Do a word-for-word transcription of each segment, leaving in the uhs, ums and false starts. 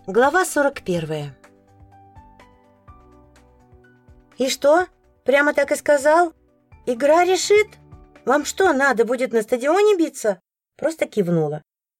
Глава сорок первая. «И что? Прямо так и сказал? Игра решит? Вам что, надо будет на стадионе биться?» Просто кивнула.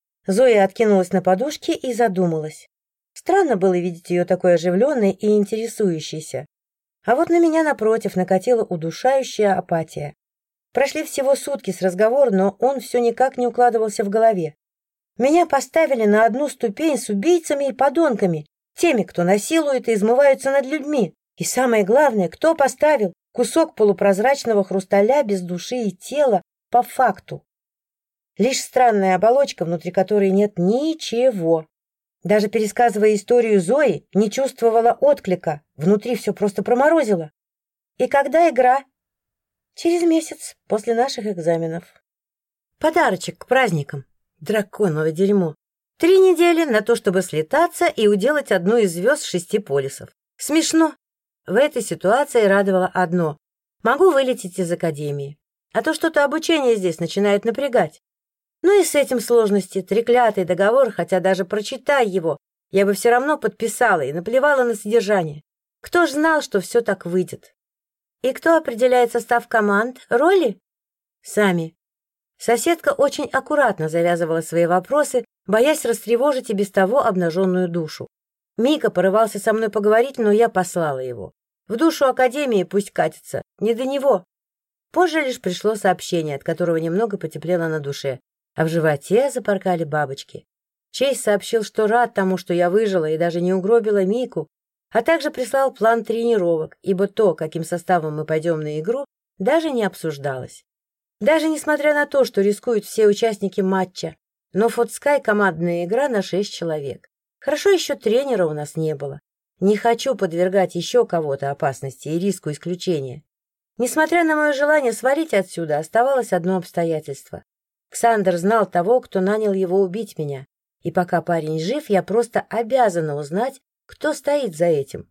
Зоя откинулась на подушке и задумалась. Странно было видеть ее такой оживленной и интересующейся. А вот на меня, напротив, накатила удушающая апатия. Прошли всего сутки с разговора, но он все никак не укладывался в голове. Меня поставили на одну ступень с убийцами и подонками, теми, кто насилует и измываются над людьми. И самое главное, кто поставил кусок полупрозрачного хрусталя без души и тела по факту. Лишь странная оболочка, внутри которой нет ничего. Даже пересказывая историю Зои, не чувствовала отклика, внутри все просто проморозило. И когда игра? Через месяц после наших экзаменов. Подарочек к праздникам. Драконово дерьмо. Три недели на то, чтобы слетаться и уделать одну из звезд шести полюсов. Смешно. В этой ситуации радовало одно. Могу вылететь из академии. А то что-то обучение здесь начинает напрягать. Ну и с этим сложности. Треклятый договор, хотя даже прочитай его, я бы все равно подписала и наплевала на содержание. Кто ж знал, что все так выйдет? И кто определяет состав команд? Роли? Сами. Соседка очень аккуратно завязывала свои вопросы, боясь растревожить и без того обнаженную душу. Мика порывался со мной поговорить, но я послала его. В душу академии пусть катится, не до него. Позже лишь пришло сообщение, от которого немного потеплело на душе, а в животе запоркали бабочки. Чейз сообщил, что рад тому, что я выжила и даже не угробила Мику, а также прислал план тренировок, ибо то, каким составом мы пойдем на игру, даже не обсуждалось. Даже несмотря на то, что рискуют все участники матча, но Фотскай — командная игра на шесть человек. Хорошо еще тренера у нас не было. Не хочу подвергать еще кого-то опасности и риску исключения. Несмотря на мое желание свалить отсюда, оставалось одно обстоятельство. Ксандр знал того, кто нанял его убить меня, и пока парень жив, я просто обязана узнать, кто стоит за этим.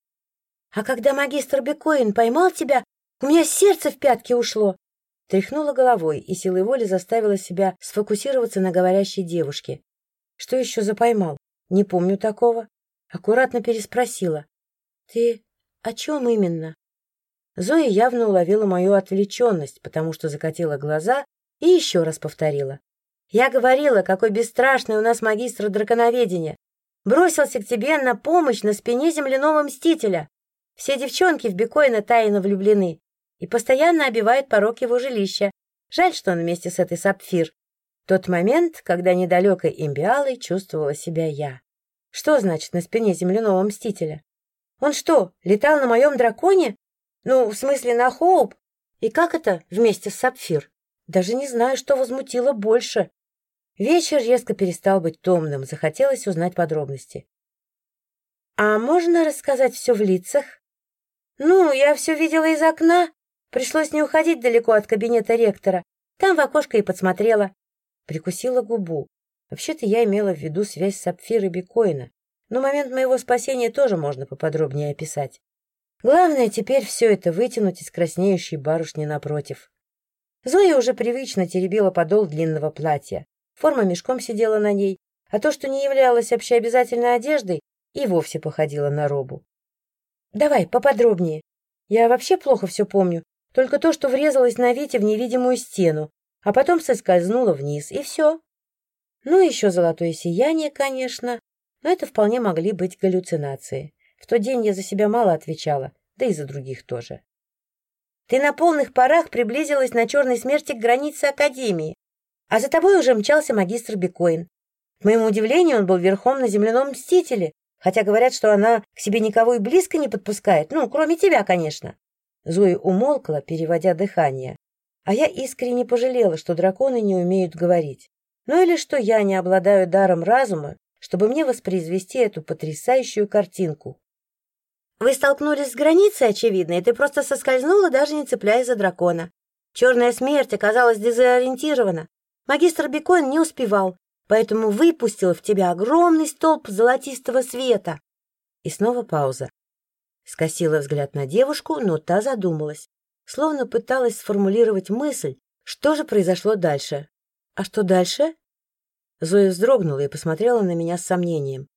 А когда магистр Бекоин поймал тебя, у меня сердце в пятки ушло. Тряхнула головой и силой воли заставила себя сфокусироваться на говорящей девушке. Что еще за поймал? Не помню такого. Аккуратно переспросила. Ты о чем именно? Зоя явно уловила мою отвлеченность, потому что закатила глаза и еще раз повторила. Я говорила, какой бесстрашный у нас магистр драконоведения. Бросился к тебе на помощь на спине земляного мстителя. Все девчонки в Бекоина тайно влюблены и постоянно обивает порог его жилища. Жаль, что он вместе с этой Сапфир. Тот момент, когда недалекой имбиалой чувствовала себя я. Что значит на спине земляного мстителя? Он что, летал на моем драконе? Ну, в смысле, на Хоуп? И как это вместе с Сапфир? Даже не знаю, что возмутило больше. Вечер резко перестал быть томным, захотелось узнать подробности. А можно рассказать все в лицах? Ну, я все видела из окна. Пришлось не уходить далеко от кабинета ректора. Там в окошко и подсмотрела. Прикусила губу. Вообще-то я имела в виду связь с Сапфир и Бекоина. Но момент моего спасения тоже можно поподробнее описать. Главное теперь все это вытянуть из краснеющей барышни напротив. Зоя уже привычно теребила подол длинного платья. Форма мешком сидела на ней, а то, что не являлось общеобязательной одеждой, и вовсе походило на робу. Давай поподробнее. Я вообще плохо все помню. Только то, что врезалась на Вите в невидимую стену, а потом соскользнула вниз, и все. Ну, еще золотое сияние, конечно, но это вполне могли быть галлюцинации. В тот день я за себя мало отвечала, да и за других тоже. Ты на полных парах приблизилась на черной смерти к границе Академии, а за тобой уже мчался магистр Бекоин. К моему удивлению, он был верхом на земляном мстителе, хотя говорят, что она к себе никого и близко не подпускает, ну, кроме тебя, конечно. Зоя умолкла, переводя дыхание, а я искренне пожалела, что драконы не умеют говорить. Ну или что я не обладаю даром разума, чтобы мне воспроизвести эту потрясающую картинку. Вы столкнулись с границей, очевидно, и ты просто соскользнула, даже не цепляясь за дракона. Черная смерть оказалась дезориентирована. Магистр Бекоин не успевал, поэтому выпустил в тебя огромный столб золотистого света. И снова пауза. Скосила взгляд на девушку, но та задумалась, словно пыталась сформулировать мысль, что же произошло дальше. А что дальше? Зоя вздрогнула и посмотрела на меня с сомнением.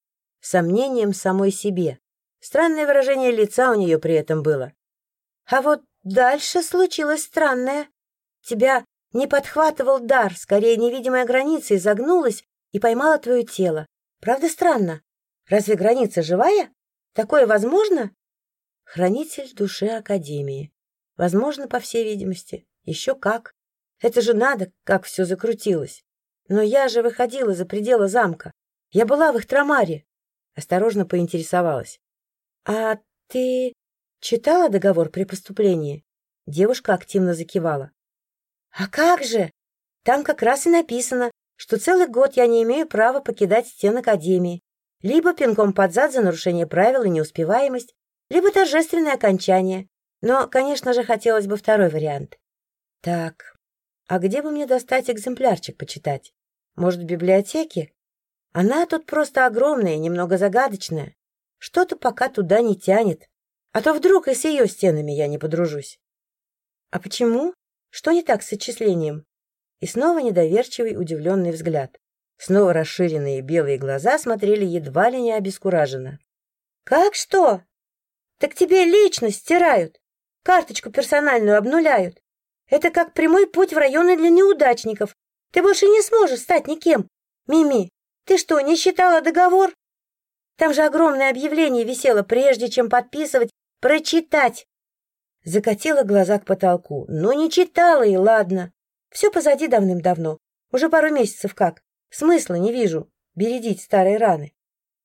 с сомнением самой себе. Странное выражение лица у нее при этом было. А вот дальше случилось странное. Тебя не подхватывал дар, скорее невидимая граница изогнулась и поймала твое тело. Правда странно? Разве граница живая? Такое возможно? Хранитель души Академии. Возможно, по всей видимости. Еще как. Это же надо, как все закрутилось. Но я же выходила за пределы замка. Я была в Ихтрамаре. Осторожно поинтересовалась. А ты читала договор при поступлении? Девушка активно закивала. А как же? Там как раз и написано, что целый год я не имею права покидать стены Академии. Либо пинком под зад за нарушение правил и неуспеваемость, либо торжественное окончание. Но, конечно же, хотелось бы второй вариант. Так, а где бы мне достать экземплярчик почитать? Может, в библиотеке? Она тут просто огромная и немного загадочная. Что-то пока туда не тянет. А то вдруг и с ее стенами я не подружусь. А почему? Что не так с отчислением? И снова недоверчивый, удивленный взгляд. Снова расширенные белые глаза смотрели едва ли не обескураженно. Как что? Так тебе личность стирают. Карточку персональную обнуляют. Это как прямой путь в районы для неудачников. Ты больше не сможешь стать никем. Мими, ты что, не читала договор? Там же огромное объявление висело, прежде чем подписывать, прочитать. Закатила глаза к потолку. Но не читала, и ладно. Все позади давным-давно. Уже пару месяцев как. Смысла не вижу бередить старые раны.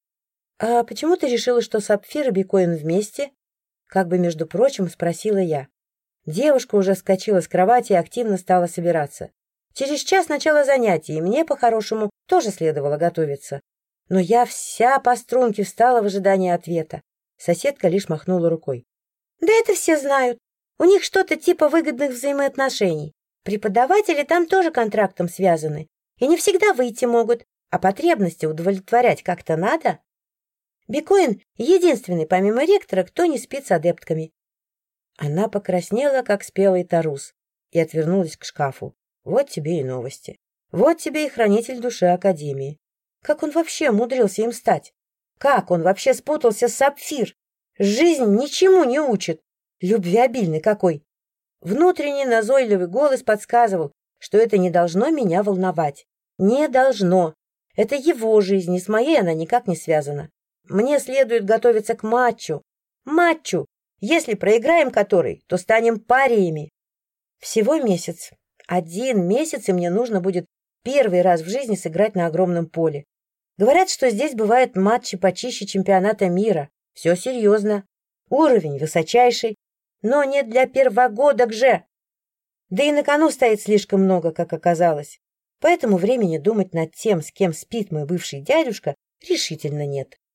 А почему ты решила, что Сапфир и Бикоин вместе? Как бы, между прочим, спросила я. Девушка уже вскочила с кровати и активно стала собираться. Через час начала занятий, и мне, по-хорошему, тоже следовало готовиться. Но я вся по струнке встала в ожидании ответа. Соседка лишь махнула рукой. Да это все знают. У них что-то типа выгодных взаимоотношений. Преподаватели там тоже контрактом связаны. И не всегда выйти могут, а потребности удовлетворять как-то надо. Бикоин единственный, помимо ректора, кто не спит с адептками. Она покраснела, как спелый тарус, и отвернулась к шкафу. Вот тебе и новости. Вот тебе и хранитель души Академии. Как он вообще умудрился им стать? Как он вообще спутался с Сапфир? Жизнь ничему не учит. Любвеобильный какой. Внутренний назойливый голос подсказывал, что это не должно меня волновать. Не должно. Это его жизнь, и с моей она никак не связана. Мне следует готовиться к матчу. Матчу, если проиграем который, то станем париями. Всего месяц. Один месяц, и мне нужно будет первый раз в жизни сыграть на огромном поле. Говорят, что здесь бывают матчи почище чемпионата мира. Все серьезно. Уровень высочайший. Но не для первогодок же. Да и на кону стоит слишком много, как оказалось. Поэтому времени думать над тем, с кем спит мой бывший дядюшка, решительно нет.